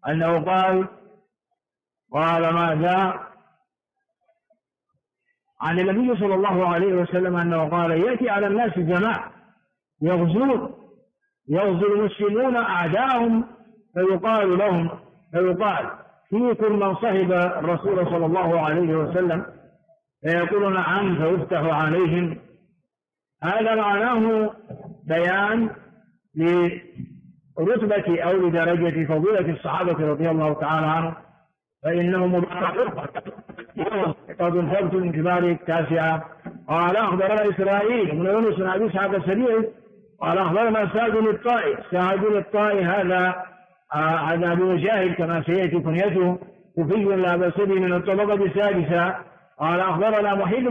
أنه قال ماذا عن النبي صلى الله عليه وسلم أنه قال: يأتي على الناس جماعة يغزو المسلمون أعداءهم فيقال فيكم من صحب الرسول صلى الله عليه وسلم، فيقول: نعم، فيفتح عليهم. هذا معناه بيان لرتبة أو لدرجة فضيلة الصحابة رضي الله تعالى عنهم، فإنهم قد انفرت من كبار التاسعة. قال: أخبرنا إسرائيل من يونس بن أبي إسحاق السبيعي قال: أخبرنا سعد الطائي هذا أبو مجاهد كما سيأتي كنيته، كوفي لا بأس به من الطبقة السادسة. قال: أخبرنا محل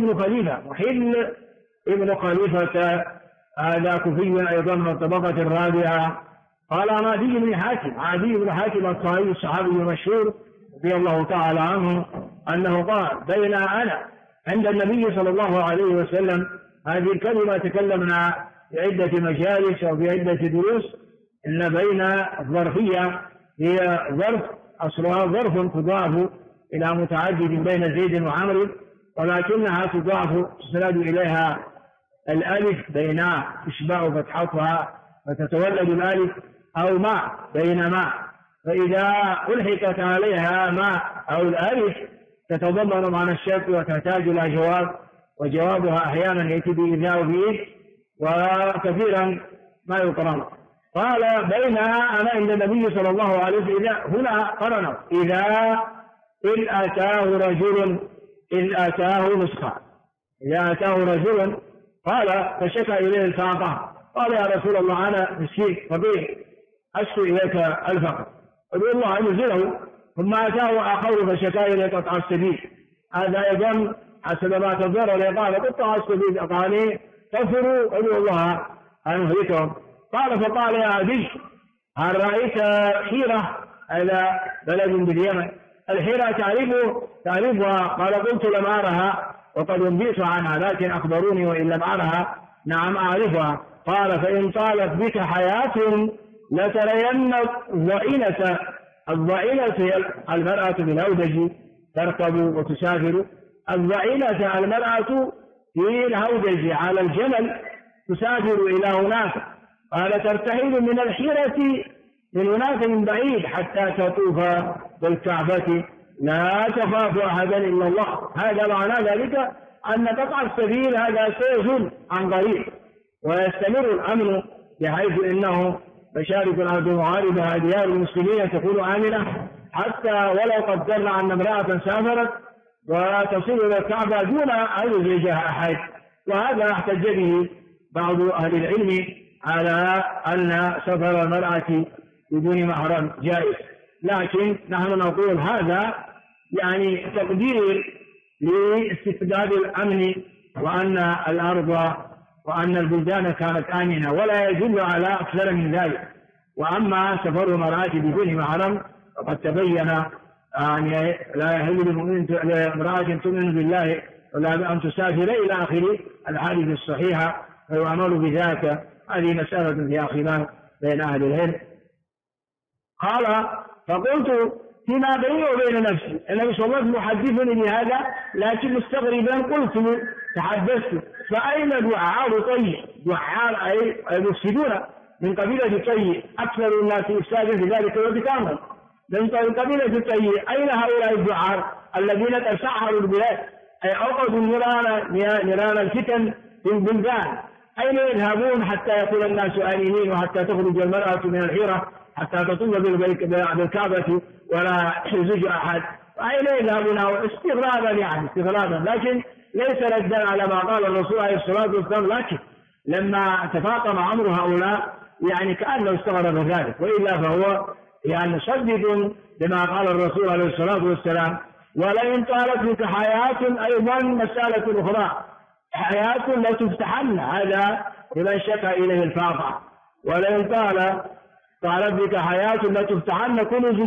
ابن خليفة هذا كوفي أيضا من الطبقة الرابعة. قال: عدي بن حاتم الطائي الصحابي المشهور رضي الله تعالى عنه أنه قال: بين أنا عند النبي صلى الله عليه وسلم. هذه الكلمة تكلمنا في عدة مجالس أو في عدة دروس، إن بين الظرفية هي ظرف أصلها ظرف تضاف إلى متعدد بين زيد وعمر، ولكنها تضاف تسند إليها الألف بينها تشبع فتحتها فتتولد الألف، أو ماء بين ماء، فإذا ألحقت عليها ماء أو الألف تتضمن معنى الشرط وتحتاج إلى جواب، وجوابها أحيانا يأتي بإذا وبإذ، وكثيرا ما يقرن. قال: بين أنا عند النبي صلى الله عليه وسلم. هنا قرنوا إذ أتاه نسخة. إذا أتاه رجل قال فشكى إليه الفاقة، قال: يا رسول الله أنا مسكين فقير أشكو إليك الفقر، قل الله ينزله. ثم أتاه آخر فشكى إليه قطع السبيل. هذا أيضا حسب ما تظهر لي، قال: قطع السبيل أقاني تغفروا ادعوا الله أن يهلكهم. فقال: يا عدي، هل رأيت حيرة؟ هذا بلد باليمن، الحيرة تعرفها؟ قال: قلت: لم أرها وقد انبئت عنها، لكن أخبروني وإن لم أرها. نعم أعرفها. قال: فإن طالت بك حياة لترين الضئينة. الضئينة المرأة بالهودج تركب وتسافر. الضئينة المرأة في الهودج على الجمل تسافر إلى هناك. قال: ترتحل من الحيرة من هناك من بعيد حتى تطوف بالكعبة لا تخاف أحدا إلا الله. هذا معنى ذلك أن قطع السبيل هذا سيزول عن قريب، ويستمر الأمن بحيث إنه مشارق الأرض المغاربة ديار المسلمين تكون آمنة، حتى ولو قدرنا أن امرأة سافرت وتصل إلى الكعبة دون أن يزعجها أحد. وهذا احتج به بعض أهل العلم على أن سفر المرأة بدون محرم جائز، لكن نحن نقول هذا يعني تقدير لاستفداد الأمن، وأن الأرض وأن البلدان كانت آمنة، ولا يدل على أكثر من ذلك. وأما سفر المرأة بدون محرم فقد تبين يعني لا يحل لامرأة تؤمن بالله ولا أن تسافر إلى آخر الحديث الصحيحة، فيعمل بذاك. هذه مسألة فيها خلاف بين أهل العلم. قال: فقلت فيما بيني وبين نفسي، النبي صلى الله عليه وسلم يحدثني بهذا، لكن مستغربا قلت تحدثت: فأين دعاء طي؟ دعاء أي المفسدون من قبيلة طي، أكثر الناس إفسادا في ذلك وبكامل من قبيلة طي. أين هؤلاء الدعاء الذين تسعروا البلاد، أي أوقدوا نيران الفتن في البلدان؟ أين يذهبون حتى يكون الناس آمنين، وحتى تخرج المرأة من الحيرة حتى تطوف بالكعبة ولا يزج أحد؟ أين يذهبون؟ استغرابا، لكن ليس ردا على ما قال الرسول عليه الصلاة والسلام، لكن لما تفاقم أمر هؤلاء يعني كأنه استغرب ذلك، وإلا فهو يعني مصدق لما قال الرسول عليه الصلاة والسلام: ولئن طالت بك حياة. أيضا مسألة أخرى، حياة لا تفتحن، هذا لمن شكى إليه الفاقة. ولئن طالت بك حياة لا تفتحن كنوز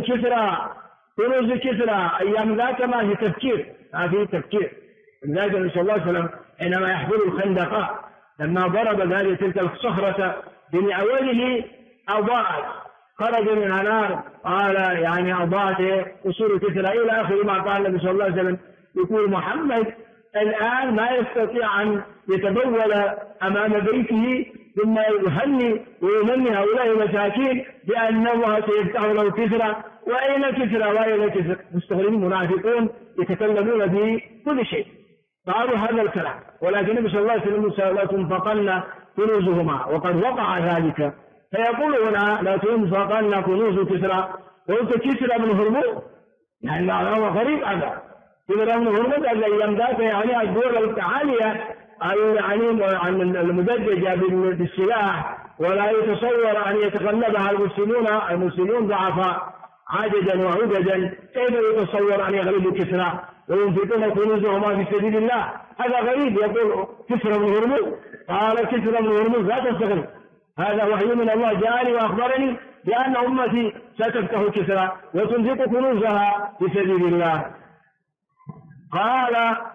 كسرى. أيام ذاك ما في تفكير. لذلك النبي صلى الله عليه وسلم حينما يحفر الخندق لما ضرب تلك الصخرة بمعوله أضاءت، خرج من النار قال يعني أضاءت قصور كسرى إلى آخر ما قال النبي صلى الله عليه وسلم. يقول محمد الآن ما يستطيع أن يتبول أمام بيته ثم يهني ويمني هؤلاء المساكين بأن الله سيفتح له كسرى. وأين كسرى وأين كسرى؟ مستغربين منافقون يتكلمون بكل شيء قالوا هذا الكلام. ولكن النبي صلى الله عليه وسلم لا تنفقن كنوزهما وقد وقع ذلك. فيقول هنا لا تنفقن كنوز كسرى. قلت كسرى بن هرمز يعني هو غريب هذا. كسرى بن هرمز الذي ذاك يعني الدول العالية يعني المدججة بالسلاح ولا يتصور أن يتغلبها المسلمون ضعفاء عاجزا وعجزا. كيف يتصور أن يغلبوا كسرى وينفقون كنوزهما في سبيل الله؟ هذا غريب. يقول كسرى بن هرمز. قال كسرى بن هرمز لا تستغرب، هذا وحي من الله جاءني وأخبرني بأن أمتي ستفتح كسرى وتنفق كنوزها في سبيل الله. قال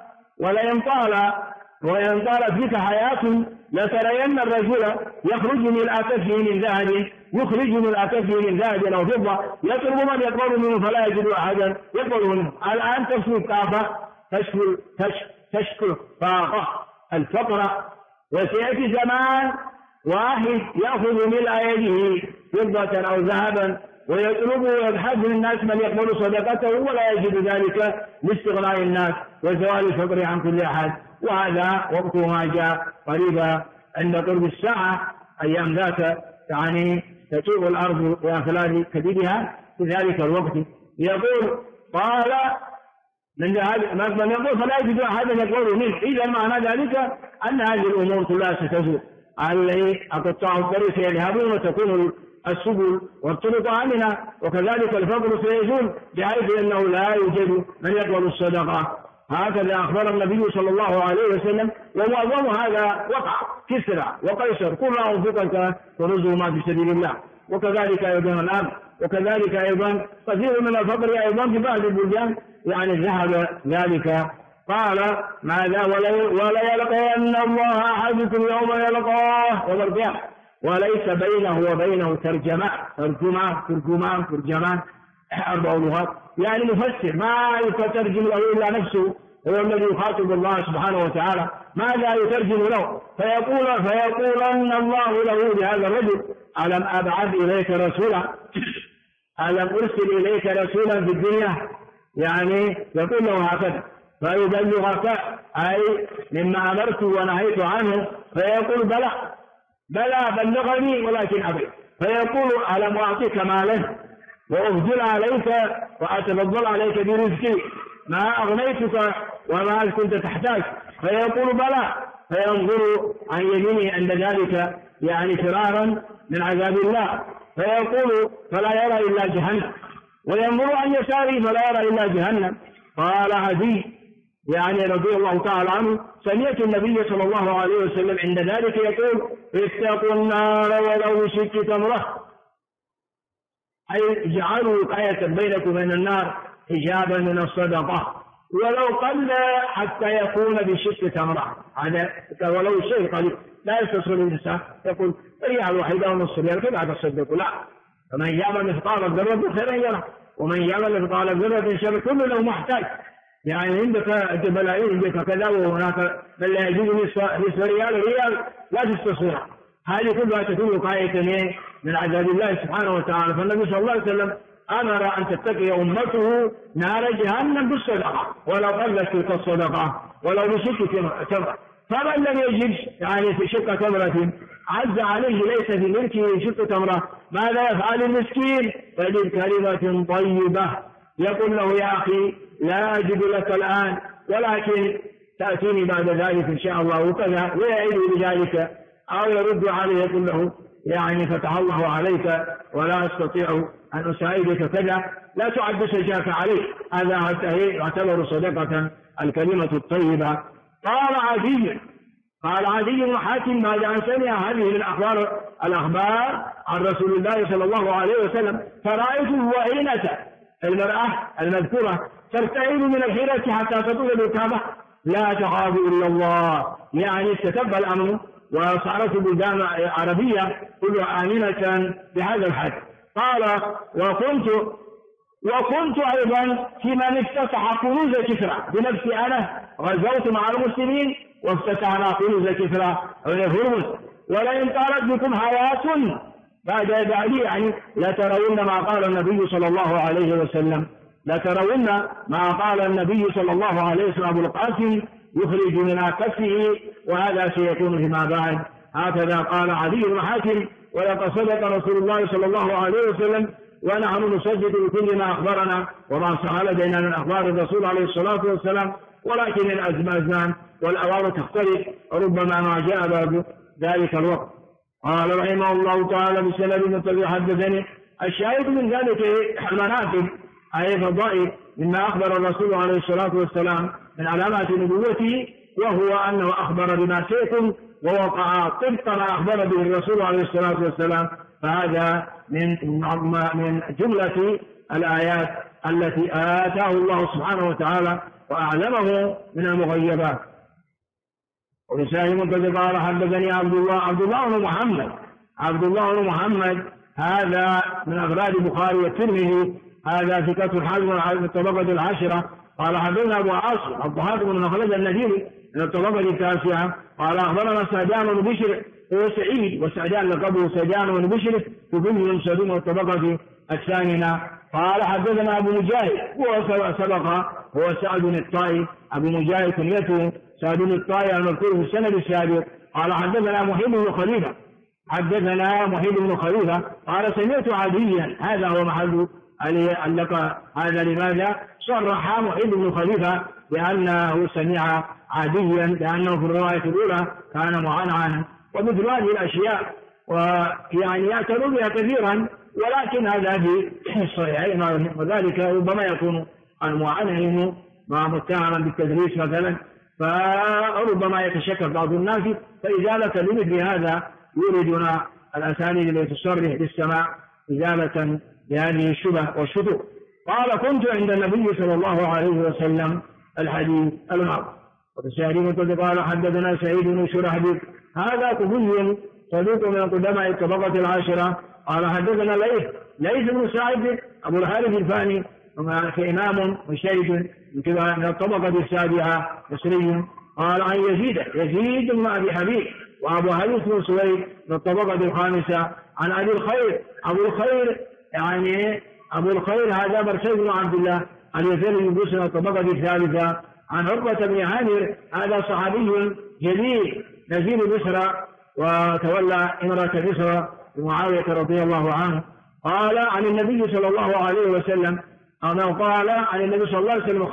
وإن طالت بك حياة لترين الرجل يخرج من أكفه من ذهب أو فضة يطلب من يقبل منه فلا يجد أحدا يقبل منه. الآن تشكو الكافة تشكو طاقة الفقر. وسيأتي زمان واحد يأخذ ملء يده فضة أو ذهبا ويطلب ويبحث من الناس من يقبل صدقته ولا يجد ذلك لاستغناء الناس وزوال الفقر عن كل أحد. وهذا وقت ما جاء قريبا عند قرب الساعة أيام ذاك يعني تسوء الأرض بأخلال كبدها في ذلك الوقت. يقول قال من يقول فلا يجد أحدا يقبل منه. إذا معنى ذلك أن هذه الأمور كلها ستزول. أقطاع الطريق سيذهبون وتكون السبل والطرق آمنة وكذلك الفقر سيزول بحيث أنه لا يوجد من يقبل الصدقة. هكذا أخبر النبي صلى الله عليه وسلم. ومعظم هذا وقع كسرى وقيصر كلها أنفقك ونزلهما في سبيل الله. وكذلك أيضا الآن وكذلك أيضا كثير من الفقر أيضا في بعض البلدان يعني ذهب ذلك. قال ماذا ولا يلقين الله أحدكم يوم يلقاه يوم القيامة وليس بينه وبينه ترجمان 4 لغات. يعني مفسر ما يترجم له إلا نفسه هو الذي يخاطب الله سبحانه وتعالى ماذا يترجم له. فيقولن الله له بهذا الرجل ألم أبعث إليك رسولا ألم أرسل إليك رسولا في الدنيا يعني يقول له هكذا فيبلغك أي مما أمرت ونهيت عنه. فيقول بلى بلغني ولكن أبي. فيقول ألم أعطيك مالا وأفضل عليك وأتفضل عليك برزقي ما أغنيتك وما كنت تحتاج. فيقول بلى. فينظر عن يمينه عند ذلك يعني فرارا من عذاب الله فيقول فلا يرى إلا جهنم. وينظر عن يساره فلا يرى إلا جهنم. قال عدي يعني رضي الله تعالى عنه سمعت النبي صلى الله عليه وسلم عند ذلك يقول اتقوا النار ولو بشق تمرة. أي اجعلوا وقاية بينكم وبين النار حجابا من الصدقة ولو قل حتى يكون بشق تمرة. هذا ولو شيء قليل لا يستصغر الإنسان يقول ريال واحدة ونصف ريال كيف تصدقوا؟ لا. فمن يعمل مثقال ذرة خيرا يره ومن يعمل مثقال ذرة شر كل له محتاج. يعني عندك بلايين عندك كذا وهناك بل لا يجوز نصف ريال لا تستصغر. هذه كلها تكون وقاية من عذاب الله سبحانه وتعالى. فالنبي صلى الله عليه وسلم أمر أن تتقي أمته نار جهنم بالصدقة ولو قلت تلك الصدقة ولو بشق تمرة. فمن لم يجد يعني في شق تمرة عز عليه ليس في ملكه شق تمرة ماذا يفعل المسكين؟ فيجد كلمة طيبة يقول له يا أخي لا أجد لك الآن ولكن تأتيني بعد ذلك إن شاء الله وكذا ويعيد بذلك أو يرد عليه يقول له يعني فتح الله عليك ولا أستطيع أن أساعدك كذا لا تعد سجاك عليه. هذا يعتبر صدقة الكلمة الطيبة. قال عدي بن حاتم بعد أن سمع هذه الأخبار عن رسول الله صلى الله عليه وسلم فرأيته وعينة المرأة المذكورة ترتعد من الحيرة حتى تطول الركابة لا تخاف إلا الله. يعني استتب الأمر وصارت بلدان عربية كلها آمنة بهذا الحد. قال وكنت أيضا في من افتتح كنوز كسرى بنفسي، أنا غزوت مع المسلمين وافتتحنا كنوز كسرى هرمز، ولئن طالت بكم حياة بعد يعني لترون ما قال النبي صلى الله عليه وسلم، لترون ما قال النبي صلى الله عليه وسلم أبو القاسم يخرج من كفه، وهذا سيكون فيما بعد. هكذا قال عدي بن حاتم: ولقد صدق رسول الله صلى الله عليه وسلم ونحن نصدق بكل ما أخبرنا وما صح لدينا من أخبار الرسول عليه الصلاة والسلام، ولكن الأزمان والأوامر تختلف، ربما ما جاء بعد ذلك الوقت. قال رحمه الله تعالى بسند متبع حدثني. الشاهد من ذلك المناقب أي فضائل مما أخبر الرسول عليه الصلاة والسلام من علامات نبوته، وهو أنه أخبر بما سيكون ووقع طبق ما أخبر به الرسول عليه الصلاة والسلام، فهذا من جملة الآيات التي آتاه الله سبحانه وتعالى وأعلمه من المغيبات. وبسائل قد قال حدثني عبد الله بن محمد هذا من أفراد البخاري والترمذي، هذا ثقة حازم من الطبقة العاشرة. قال حدثنا أبو عاصم الضحاك بن مخلد النذيري من الطبقة التاسعة. قال أخبرنا سعدان بن بشر هو سعيد، وسعدان لقبه سعدان بن بشر تبين سعدون الطبقة الثامنة. قال حدثنا أبو مجاهد وهو سبق هو سعد الطائي، أبو مجاهد كنيته سعد الطائي المذكور في السند السابق. قال حدثنا محيط بن خليفة قال سمعت عديا، هذا هو محل علق هذا. لماذا صرح محيط بن خليفة بأنه سمع عاديا؟ لأنه في الرواية الأولى كان معنعنا، ومثل هذه الأشياء ويعني يعتبر بها كثيرا، ولكن هذا في الصحيحين، وذلك ربما يكون المعنعن متهما بالتدريس مثلا، فربما يتشكل بعض الناس، فإزالة لمثل هذا يريدون الأسانيد التي تصرح بالسماع إزالة لهذه الشبه والشذوذ. قال كنت عند النبي صلى الله عليه وسلم الحديث الماضي. وتسألين قال حدثنا سعيد بن شرحبيل هذا كفي صديق من قدماء الطبقة العاشرة. قال حدثنا ليث بن سعد أبو الحارث الفاني إمام مجتهد من الطبقة السابعة مصري. قال عن يزيد بن أبي حبيب وأبو حديث بن سويد من الطبقة الخامسة. عن أبي الخير هذا برسيد بن عبد الله اليزيد بن بوس من الطبقة الثالثة. عن عقبة بن عامر هذا صحابي جليل نزيل مصر وتولى إمرة مصر معاوية رضي الله عنه. قال عن النبي صلى الله عليه وسلم قال عن النبي صلى الله عليه وسلم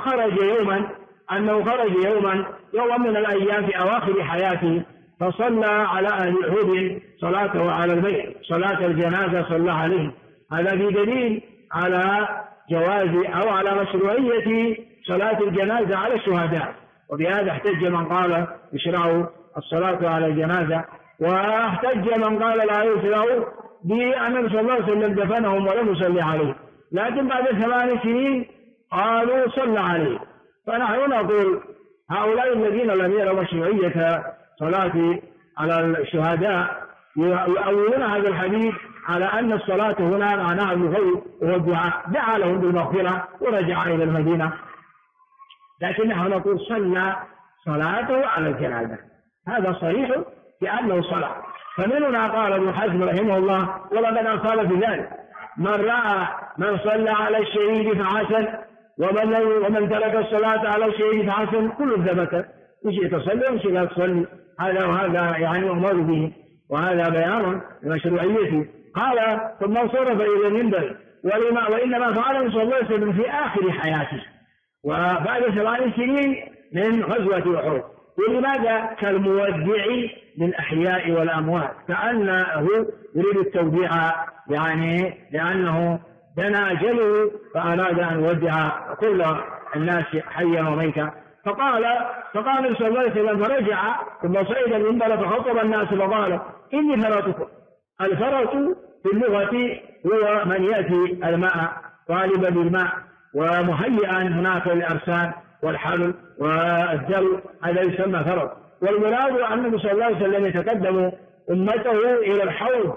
خرج يوما من الأيام في أواخر حياته، فصلى على أهل أحد صلاته على البيت، صلاة الجنازة صلى عليه. هذا في دليل على جواز أو على مشروعية صلاة الجنازة على الشهداء، وبهذا احتج من قال يشرع الصلاة على الجنازة، واحتج من قال لا يشرع بأن صلى الله عليه وسلم دفنهم ولم يصلي عليه، لكن بعد 8 سنين قالوا صلى عليه. فنحن نقول هؤلاء الذين لم يروا مشروعية صلاة على الشهداء يؤولون هذا الحديث على أن الصلاة هنا معناها الغيب والدعاء، دعا لهم بالمغفرة ورجع إلى المدينة، لكن نحن نقول صلى صلاته على الجنازة، هذا صحيح بأنه صلاة. فمننا قال ابن حزم رحمه الله ولقد أصاب بذلك من رأى من صلى على الشهيد فحسن ومن ترك الصلاة على الشهيد فحسن، كل ثبت، مش تصلي ومش لا تصلي، هذا وهذا يعني أمر به، وهذا بيان لمشروعيته. قال ثم انصرف إلى المنبر وإنما فعله صلى الله عليه وسلم في آخر حياته وبعد 8 سنين من غزوة أحد. ولماذا؟ كالمودع للأحياء والأموات، كأنه يريد التوديع، يعني لأنه دنا أجله فأراد أن يودع كل الناس حيا وميتا. فقال صلى الله عليه وسلم فرجع ثم صعد المنبر فخطب الناس فقال إني فرطكم. الفرط في اللغة هو من يأتي الماء طالبا بالماء ومهيئا هناك الأرسال والحبل والدلو، هذا يسمى فرط. والمراد أن النبي صلى الله عليه وسلم يتقدم أمته إلى الحوض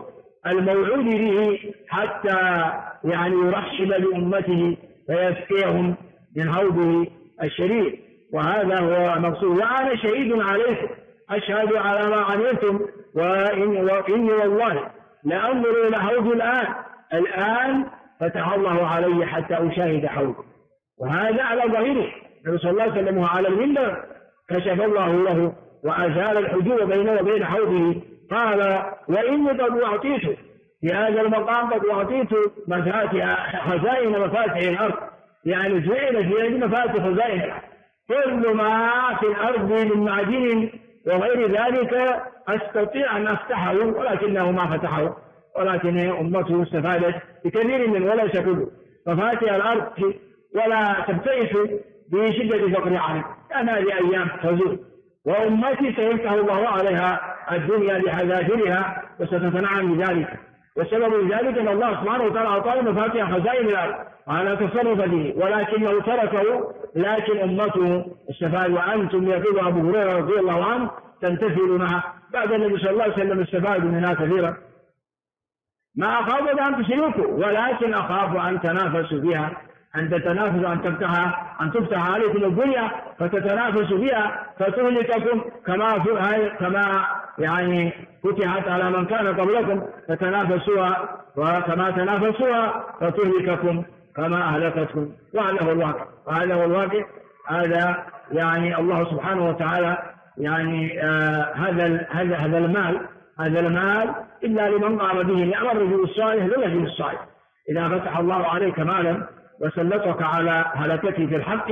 الموعود به حتى يعني يرحب بأمته فيسقيهم من حوضه الشريف، وهذا هو مقصود. وأنا شهيد عليكم أشهد على ما عملتم وإني والله لأنظر إلى حوض الآن فتح الله علي حتى أشاهد حوضه. وهذا على ظاهره النبي صلى الله عليه وسلم على المنبر كشف الله له وأزال الحجوب بينه وبين حوضه. قال وإني قد أعطيت في هذا المقام قد أعطيت خزائن مفاتح الأرض، يعني جعل في يد مفاتح خزائن الأرض، كل ما في الأرض من معدن وغير ذلك أستطيع أن أفتحه ولكنه ما فتحه، ولكن أمته استفادت بكثير من وليس كله مفاتح الأرض ولا تبتئس بشدة فقر عنه، لأن هذه أيام تزول وأمتي سيفتح الله عليها الدنيا بحذافيرها وستتنعم بذلك. والسبب ذلك أن الله سبحانه وتعالى أعطاه مفاتيح خزائن الأرض وعلى تصرف به، ولكنه تركه لكن أمته استفاد. وأنتم يقول أبو هريرة رضي الله عنه تنتفل معه بعد النبي صلى الله عليه وسلم استفادوا منها كثيرا. ما أخاف أن تشركوا ولكن أخاف أن تنافسوا فيها، أن تتنافسوا أن تفتح عليكم الدنيا فتتنافسوا فيها فتهلككم كما يعني فتحت على من كان قبلكم فتنافسوها، وكما تنافسوها فتهلككم كما أهلكتكم. وهذا هو الواقع. هذا يعني الله سبحانه وتعالى يعني هذا المال إلا لمن قام به نعم الرجل الصالح للرجل الصالح. إذا فتح الله عليك مالا وسلطك على هلكته في الحق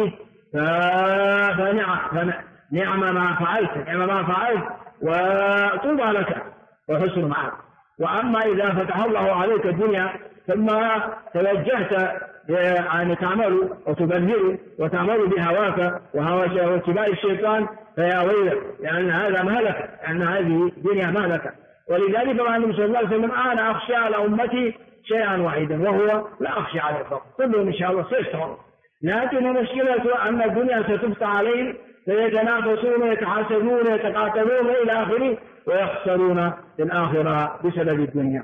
فنعم ما فعلت وطوبى لك وحسن معك. وأما إذا فتح الله عليك الدنيا ثم توجهت يعني تعمل وتبذر وتعمل بهواك واتباع الشيطان فيا ويلك، لأن هذا مهلك، لأن هذه دنيا مهلكة. ولذلك قال النبي صلى الله عليه وسلم أنا أخشى على أمتي شيئا واحدا وهو لا أخشى على الفقر، كلهم إن شاء الله سيستمر، لكن المشكلة أن الدنيا ستفتح عليهم فيتنافسون ويتحاسبون ويتقاتلون إلى آخره ويخسرون في الآخرة بسبب الدنيا.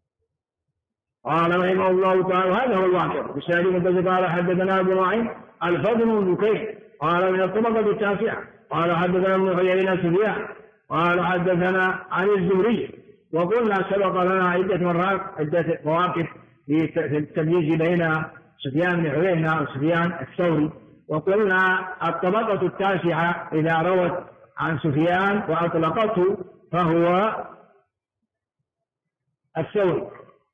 قال رحمه الله تعالى وهذا هو الواقع. بسالم قال حدثنا أبو نعيم الفضل بن بكير قال من الطبقة التاسعة قال حدثنا ابن عيينة سفيان قال حدثنا عن الزهري. وقلنا سبق لنا عدة مرات عدة مواقف في التمييز بين سفيان بن عيينة وسفيان الثوري. وقلنا الطبقة التاسعة إذا روت عن سفيان وأطلقته فهو الثوري،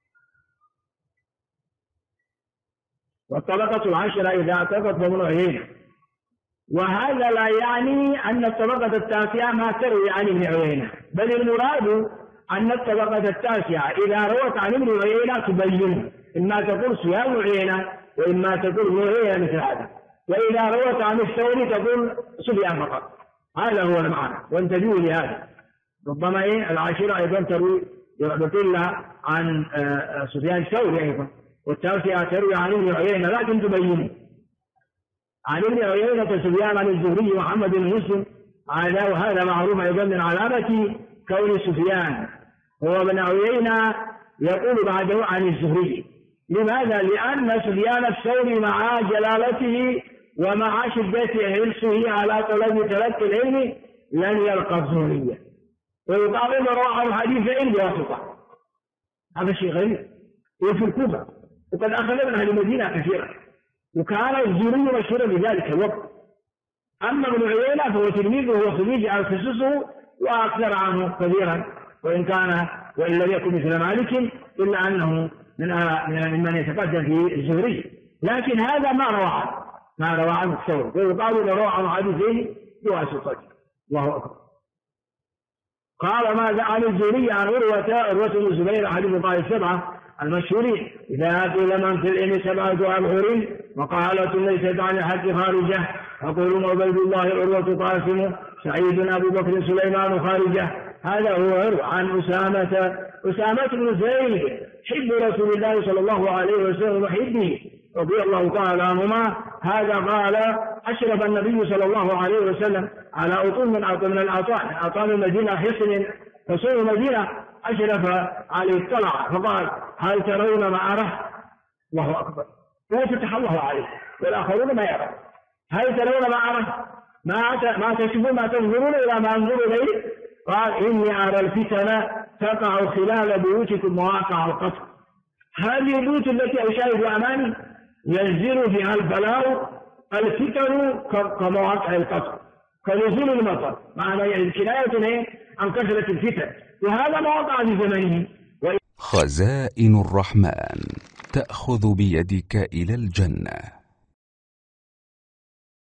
والطبقة العاشرة إذا أطلقت فهو عيينة. وهذا لا يعني أن الطبقة التاسعة ما تروي عن ابن عيينة، بل المراد أن الطبقة التاسعة إذا روت عن ابن عيينة تبين، إما تقول سفيان عيينة وإما تقول ابن عيينة مثل هذا، وإذا روت عن الثوري تقول سفيان فقط. هذا هو المعنى، وانتبهوا لهذا. ربما العاشرة أيضا تروي بطلة عن سفيان الثوري أيضا، والتاسعة تروي عن ابن عيينة لكن تبين عن ابن عيينة سفيان عن الزهري محمد بن مسلم. وهذا معروف أيضا من علامة كون سفيان هو ابن عيينة يقول بعده عن الزهري. لماذا؟ لأن سفيان الثوري مع جلالته ومع شدة حرصه على طلب تلقي العلم لن يلقى الزهرية، ويقابل رواه الحديث علم بواسطة. هذا شيء غريب. وفي الكوفة وقد أخذ من أهل المدينة كثيرا، وكان الزهري مشهورا بذلك الوقت. أما ابن عيينة فهو تلميذه وخريج على خصوصه وأكثر عنه كثيرا، وإن لم يكن مثل مالك إلا أنه ممن يتقدم في الزهري، لكن هذا ما روى عنه الثوري، ويقال إنه روى عنه حديثين بواسطته. الله أكبر. قال ماذا عن الزهري عن عروة بن الزبير حديث طه السبعة المشهورين إذا قيل من في العلم سبعة أبحر وقالت ليست عن الحق خارجة يقولون عبيد الله عروة قاسم سعيد أبو بكر سليمان خارجة. هذا هو عن أسامة بن زيد حب رسول الله صلى الله عليه وسلم وحبه رضي الله تعالى عنهما. هذا قال أشرف النبي صلى الله عليه وسلم على أطول من الأعطان المدينة حصن فصول المدينة أشرف عليه اطلع فقال هل ترون ما أرى؟ الله أكبر. وفتح الله عليه والآخرون ما يرى. هل ترون ما أرى؟ ما تشوفون ما تنظرون إلى ما أنظر إليه؟ قال إني أرى الفتن تقع خلال بيوتكم مواقع القصر. هذه البيوت التي أشاهد أمامي ينزل فيها البلاء الفتن كمواقع القصر كنزول المطر. معنى الكناية عن كثرة الفتن، وهذا ما وقع في زمنه. خزائن الرحمن تأخذ بيدك إلى الجنة.